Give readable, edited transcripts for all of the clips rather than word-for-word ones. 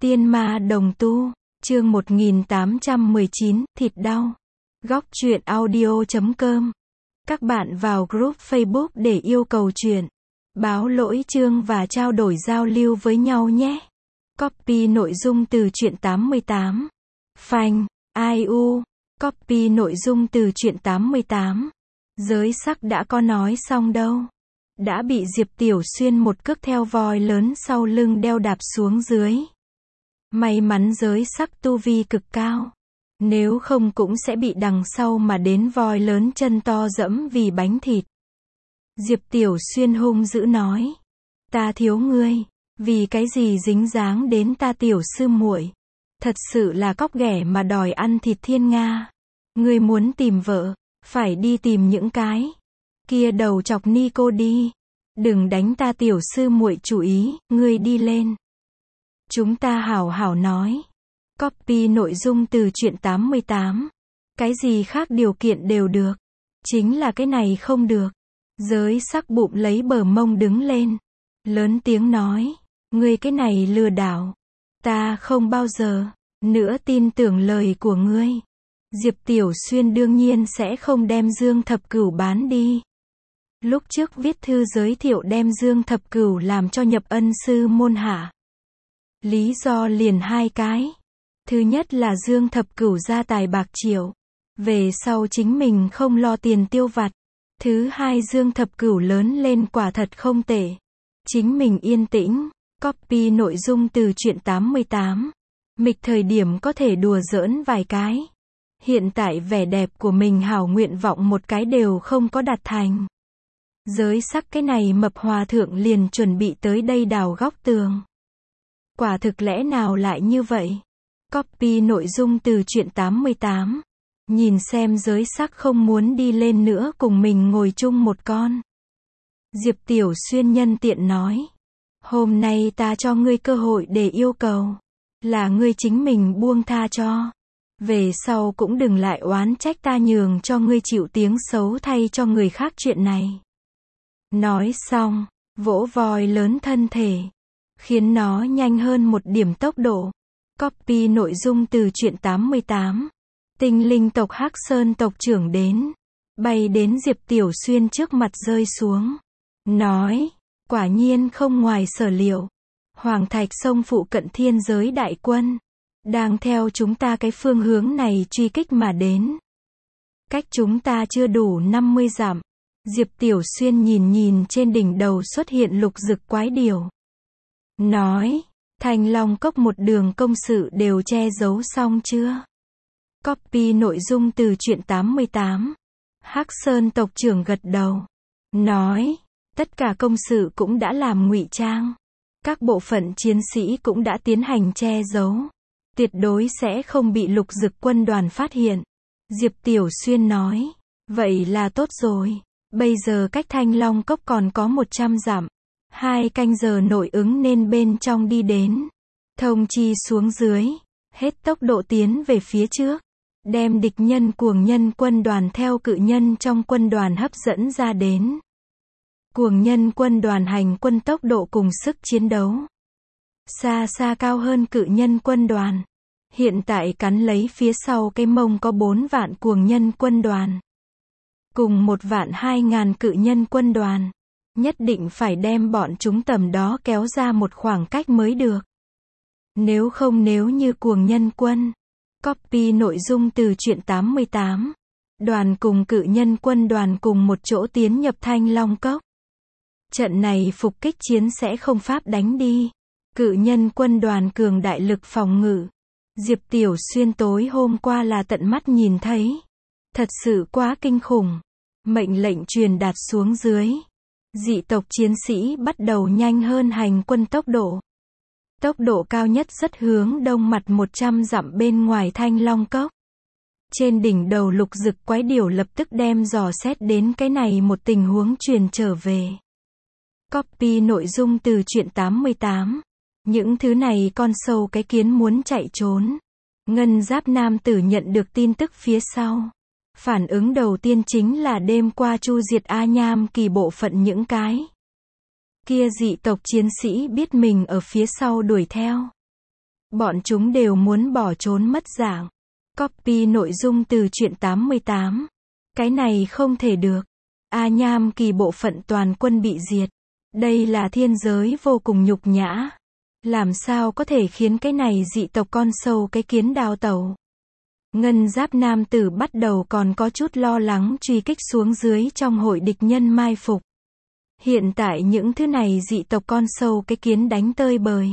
Tiên ma đồng tu, chương 1819, thịt đau. Góc truyện audio.com. Các bạn vào group Facebook để yêu cầu truyện, báo lỗi chương và trao đổi giao lưu với nhau nhé. Copy nội dung từ truyện 88. Phanh, IU. Copy nội dung từ truyện 88. Giới sắc đã có nói xong đâu. Đã bị Diệp Tiểu Xuyên một cước theo voi lớn sau lưng đeo đạp xuống dưới. May mắn giới sắc tu vi cực cao. Nếu không cũng sẽ bị đằng sau mà đến voi lớn chân to dẫm vì bánh thịt. Diệp Tiểu Xuyên hung dữ nói. Ta thiếu ngươi. Vì cái gì dính dáng đến ta tiểu sư muội? Thật sự là cóc ghẻ mà đòi ăn thịt thiên nga. Ngươi muốn tìm vợ, phải đi tìm những cái kia đầu chọc ni cô đi. Đừng đánh ta tiểu sư muội chủ ý, ngươi đi lên. Chúng ta hảo hảo nói. Copy nội dung từ truyện 88. Cái gì khác điều kiện đều được. Chính là cái này không được. Giới sắc bụng lấy bờ mông đứng lên. Lớn tiếng nói. Ngươi cái này lừa đảo. Ta không bao giờ nữa tin tưởng lời của ngươi. Diệp Tiểu Xuyên đương nhiên sẽ không đem Dương Thập Cửu bán đi. Lúc trước viết thư giới thiệu đem Dương Thập Cửu làm cho nhập ân sư môn hạ. Lý do liền hai cái. Thứ nhất là Dương Thập Cửu gia tài bạc triệu. Về sau chính mình không lo tiền tiêu vặt. Thứ hai Dương Thập Cửu lớn lên quả thật không tệ. Chính mình yên tĩnh. Copy nội dung từ truyện 88. Mịch thời điểm có thể đùa giỡn vài cái. Hiện tại vẻ đẹp của mình hảo nguyện vọng một cái đều không có đạt thành. Giới sắc cái này mập hòa thượng liền chuẩn bị tới đây đào góc tường. Quả thực lẽ nào lại như vậy? Copy nội dung từ truyện 88. Nhìn xem giới sắc không muốn đi lên nữa cùng mình ngồi chung một con. Diệp Tiểu Xuyên nhân tiện nói. Hôm nay ta cho ngươi cơ hội để yêu cầu. Là ngươi chính mình buông tha cho. Về sau cũng đừng lại oán trách ta nhường cho ngươi chịu tiếng xấu thay cho người khác chuyện này. Nói xong, vỗ voi lớn thân thể. Khiến nó nhanh hơn một điểm tốc độ. Copy nội dung từ truyện 88. Tinh linh tộc Hắc Sơn tộc trưởng đến. Bay đến Diệp Tiểu Xuyên trước mặt rơi xuống. Nói, quả nhiên không ngoài sở liệu. Hoàng Thạch Sông phụ cận thiên giới đại quân. Đang theo chúng ta cái phương hướng này truy kích mà đến. Cách chúng ta chưa đủ 50 dặm. Diệp Tiểu Xuyên nhìn trên đỉnh đầu xuất hiện lục dực quái điểu. Nói, Thanh Long Cốc một đường công sự đều che giấu xong chưa? Copy nội dung từ truyện 88. Hắc Sơn tộc trưởng gật đầu. Nói, tất cả công sự cũng đã làm ngụy trang. Các bộ phận chiến sĩ cũng đã tiến hành che giấu. Tuyệt đối sẽ không bị lục dực quân đoàn phát hiện. Diệp Tiểu Xuyên nói, vậy là tốt rồi. Bây giờ cách Thanh Long Cốc còn có 100 dặm. 2 canh giờ nội ứng nên bên trong đi đến. Thông chi xuống dưới. Hết tốc độ tiến về phía trước. Đem địch nhân cuồng nhân quân đoàn theo cự nhân trong quân đoàn hấp dẫn ra đến. Cuồng nhân quân đoàn hành quân tốc độ cùng sức chiến đấu. Xa xa cao hơn cự nhân quân đoàn. Hiện tại cắn lấy phía sau cái mông có 4 vạn cuồng nhân quân đoàn. Cùng 1.200.000 cự nhân quân đoàn. Nhất định phải đem bọn chúng tầm đó kéo ra một khoảng cách mới được. Nếu không nếu như cuồng nhân quân. Copy nội dung từ truyện 88. Đoàn cùng cự nhân quân đoàn cùng một chỗ tiến nhập Thanh Long Cốc. Trận này phục kích chiến sẽ không pháp đánh đi. Cự nhân quân đoàn cường đại lực phòng ngự. Diệp Tiểu Xuyên tối hôm qua là tận mắt nhìn thấy. Thật sự quá kinh khủng. Mệnh lệnh truyền đạt xuống dưới. Dị tộc chiến sĩ bắt đầu nhanh hơn hành quân tốc độ. Tốc độ cao nhất rất hướng đông mặt 100 dặm bên ngoài Thanh Long Cốc. Trên đỉnh đầu lục dực quái điểu lập tức đem dò xét đến cái này một tình huống truyền trở về. Copy nội dung từ truyện 88. Những thứ này con sâu cái kiến muốn chạy trốn. Ngân giáp nam tử nhận được tin tức phía sau. Phản ứng đầu tiên chính là đêm qua chu diệt A Nham Kỳ bộ phận những cái kia dị tộc chiến sĩ biết mình ở phía sau đuổi theo. Bọn chúng đều muốn bỏ trốn mất dạng. Copy nội dung từ truyện 88. Cái này không thể được. A Nham Kỳ bộ phận toàn quân bị diệt. Đây là thiên giới vô cùng nhục nhã. Làm sao có thể khiến cái này dị tộc con sâu cái kiến đào tẩu. Ngân giáp nam tử bắt đầu còn có chút lo lắng truy kích xuống dưới trong hội địch nhân mai phục. Hiện tại những thứ này dị tộc con sâu cái kiến đánh tơi bời.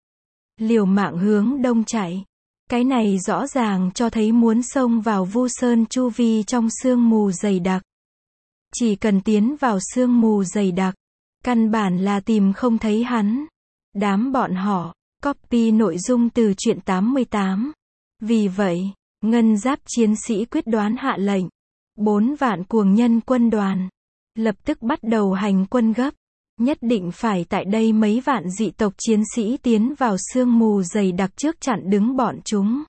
Liều mạng hướng đông chạy. Cái này rõ ràng cho thấy muốn xông vào Vu Sơn chu vi trong sương mù dày đặc. Chỉ cần tiến vào sương mù dày đặc, căn bản là tìm không thấy hắn. Đám bọn họ, copy nội dung từ truyện 88. Vì vậy, ngân giáp chiến sĩ quyết đoán hạ lệnh. 4 vạn cuồng nhân quân đoàn. Lập tức bắt đầu hành quân gấp. Nhất định phải tại đây mấy vạn dị tộc chiến sĩ tiến vào sương mù dày đặc trước chặn đứng bọn chúng.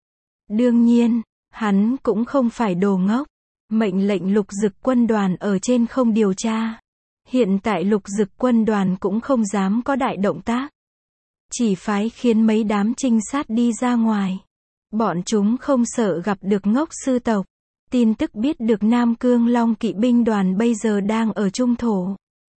Đương nhiên, hắn cũng không phải đồ ngốc. Mệnh lệnh lục dực quân đoàn ở trên không điều tra. Hiện tại lục dực quân đoàn cũng không dám có đại động tác. Chỉ phái khiến mấy đám trinh sát đi ra ngoài. Bọn chúng không sợ gặp được ngốc sư tộc. Tin tức biết được Nam Cương Long kỵ binh đoàn bây giờ đang ở trung thổ.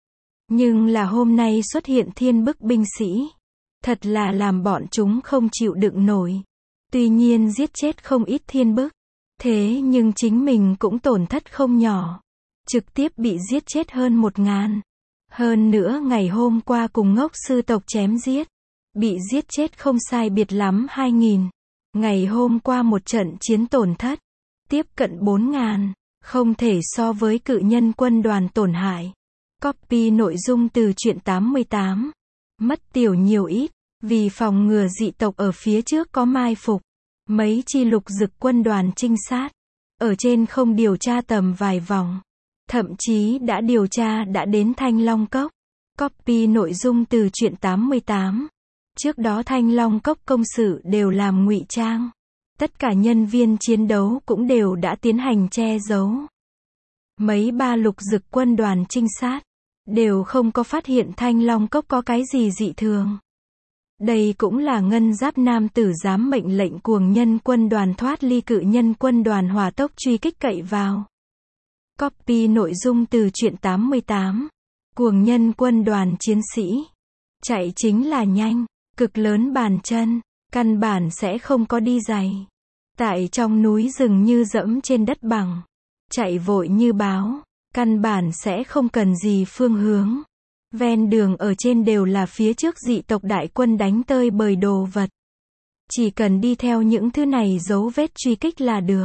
Nhưng là hôm nay xuất hiện thiên bức binh sĩ. Thật là làm bọn chúng không chịu đựng nổi. Tuy nhiên giết chết không ít thiên bức. Thế nhưng chính mình cũng tổn thất không nhỏ. Trực tiếp bị giết chết hơn 1000. Hơn nữa ngày hôm qua cùng ngốc sư tộc chém giết. Bị giết chết không sai biệt lắm 2000. Ngày hôm qua một trận chiến tổn thất. Tiếp cận 4000. Không thể so với cự nhân quân đoàn tổn hại. Copy nội dung từ truyện 88. Mất tiểu nhiều ít. Vì phòng ngừa dị tộc ở phía trước có mai phục. Mấy chi lục dực quân đoàn trinh sát. Ở trên không điều tra tầm vài vòng. Thậm chí đã điều tra đã đến Thanh Long Cốc. Copy nội dung từ truyện 88. Trước đó Thanh Long Cốc công sự đều làm ngụy trang. Tất cả nhân viên chiến đấu cũng đều đã tiến hành che giấu. Mấy ba lục dực quân đoàn trinh sát. Đều không có phát hiện Thanh Long Cốc có cái gì dị thường. Đây cũng là ngân giáp nam tử dám mệnh lệnh cuồng nhân quân đoàn thoát ly cự nhân quân đoàn hỏa tốc truy kích cậy vào. Copy nội dung từ truyện 88. Cuồng nhân quân đoàn chiến sĩ. Chạy chính là nhanh, cực lớn bàn chân, căn bản sẽ không có đi giày. Tại trong núi rừng như dẫm trên đất bằng. Chạy vội như báo, căn bản sẽ không cần gì phương hướng. Ven đường ở trên đều là phía trước dị tộc đại quân đánh tơi bời đồ vật. Chỉ cần đi theo những thứ này dấu vết truy kích là được.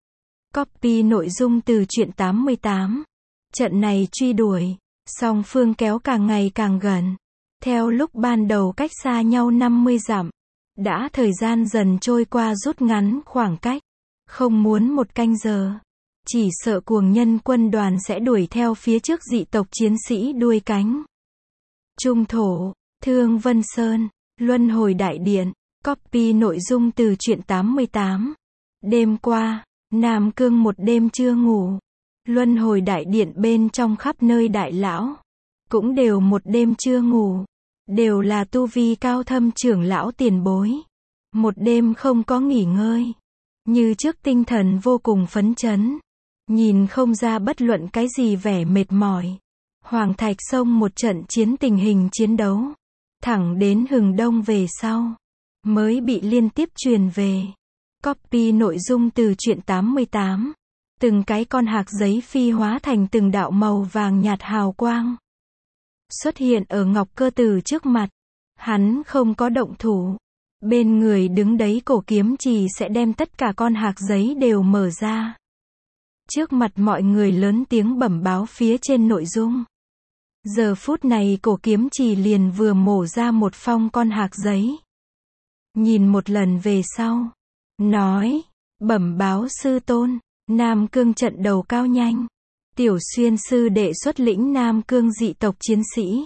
Copy nội dung từ truyện 88. Trận này truy đuổi, song phương kéo càng ngày càng gần. Theo lúc ban đầu cách xa nhau 50 dặm. Đã thời gian dần trôi qua rút ngắn khoảng cách. Không muốn 1 canh giờ. Chỉ sợ cuồng nhân quân đoàn sẽ đuổi theo phía trước dị tộc chiến sĩ đuôi cánh. Trung thổ, Thương Vân Sơn, Luân Hồi Đại Điện. Copy nội dung từ truyện 88. Đêm qua, Nam Cương một đêm chưa ngủ. Luân Hồi Đại Điện bên trong khắp nơi đại lão. Cũng đều một đêm chưa ngủ. Đều là tu vi cao thâm trưởng lão tiền bối. Một đêm không có nghỉ ngơi. Như trước tinh thần vô cùng phấn chấn. Nhìn không ra bất luận cái gì vẻ mệt mỏi. Hoàng Thạch Sông một trận chiến tình hình chiến đấu. Thẳng đến hừng đông về sau. Mới bị liên tiếp truyền về. Copy nội dung từ truyện 88. Từng cái con hạc giấy phi hóa thành từng đạo màu vàng nhạt hào quang. Xuất hiện ở Ngọc Cơ Tử trước mặt. Hắn không có động thủ. Bên người đứng đấy cổ kiếm trì sẽ đem tất cả con hạc giấy đều mở ra. Trước mặt mọi người lớn tiếng bẩm báo phía trên nội dung. Giờ phút này cổ kiếm trì liền vừa mổ ra một phong con hạc giấy. Nhìn một lần về sau. Nói, bẩm báo sư tôn, Nam Cương trận đầu cao nhanh. Tiểu Xuyên sư đệ xuất lĩnh Nam Cương dị tộc chiến sĩ.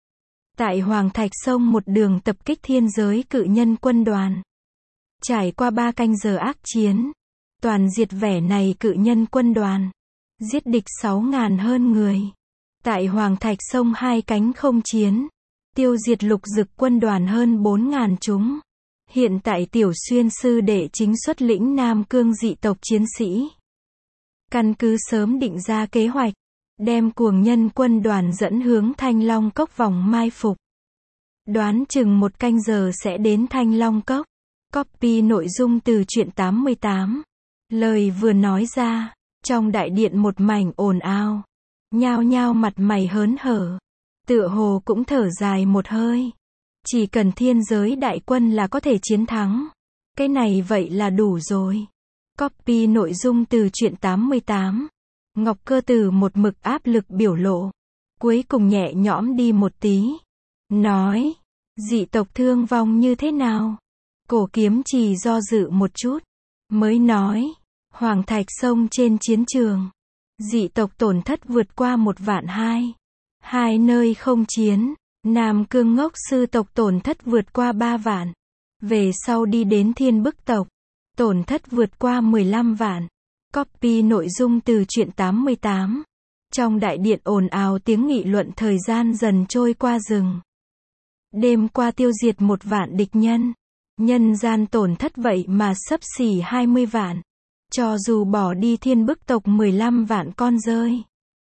Tại Hoàng Thạch Sông một đường tập kích thiên giới cự nhân quân đoàn. Trải qua 3 canh giờ ác chiến. Toàn diệt vẻ này cự nhân quân đoàn. Giết địch 6000 hơn người. Tại Hoàng Thạch Sông 2 cánh không chiến. Tiêu diệt lục dực quân đoàn hơn 4000 chúng. Hiện tại Tiểu Xuyên sư đệ chính xuất lĩnh Nam Cương dị tộc chiến sĩ. Căn cứ sớm định ra kế hoạch, đem cuồng nhân quân đoàn dẫn hướng Thanh Long Cốc vòng mai phục. Đoán chừng 1 canh giờ sẽ đến Thanh Long Cốc. Copy nội dung từ truyện 88. Lời vừa nói ra, trong đại điện một mảnh ồn ào. Nhao nhao mặt mày hớn hở. Tựa hồ cũng thở dài một hơi. Chỉ cần thiên giới đại quân là có thể chiến thắng. Cái này vậy là đủ rồi. Copy nội dung từ truyện 88. Ngọc Cơ Tử một mực áp lực biểu lộ. Cuối cùng nhẹ nhõm đi một tí. Nói, dị tộc thương vong như thế nào? Cổ Kiếm Trì do dự một chút. Mới nói, Hoàng Thạch Sông trên chiến trường. Dị tộc tổn thất vượt qua 1.200.000. 2 nơi không chiến. Nam Cương Ngốc sư tộc tổn thất vượt qua 3 vạn. Về sau đi đến Thiên Bức tộc. Tổn thất vượt qua 15 vạn. Copy nội dung từ truyện 88. Trong đại điện ồn ào tiếng nghị luận thời gian dần trôi qua rừng. Đêm qua tiêu diệt 1 vạn địch nhân. Nhân gian tổn thất vậy mà xấp xỉ 20 vạn. Cho dù bỏ đi Thiên Bức tộc 15 vạn con rơi.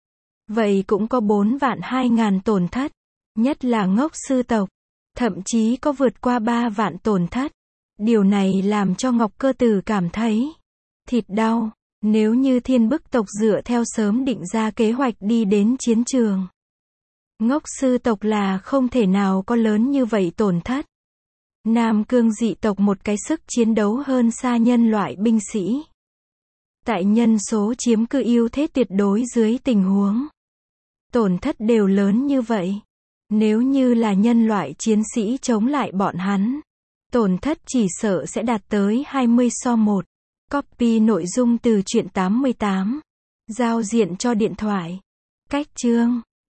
Vậy cũng có 4.200.000 tổn thất. Nhất là Ngốc sư tộc. Thậm chí có vượt qua 3 vạn tổn thất. Điều này làm cho Ngọc Cơ Tử cảm thấy thịt đau. Nếu như Thiên Bức tộc dựa theo sớm định ra kế hoạch đi đến chiến trường. Ngốc sư tộc là không thể nào có lớn như vậy tổn thất. Nam Cương dị tộc một cái sức chiến đấu hơn xa nhân loại binh sĩ. Tại nhân số chiếm cứ ưu thế tuyệt đối dưới tình huống. Tổn thất đều lớn như vậy. Nếu như là nhân loại chiến sĩ chống lại bọn hắn. Tổn thất chỉ sợ sẽ đạt tới 20:1. Copy nội dung từ truyện 88. Giao diện cho điện thoại. Cách chương.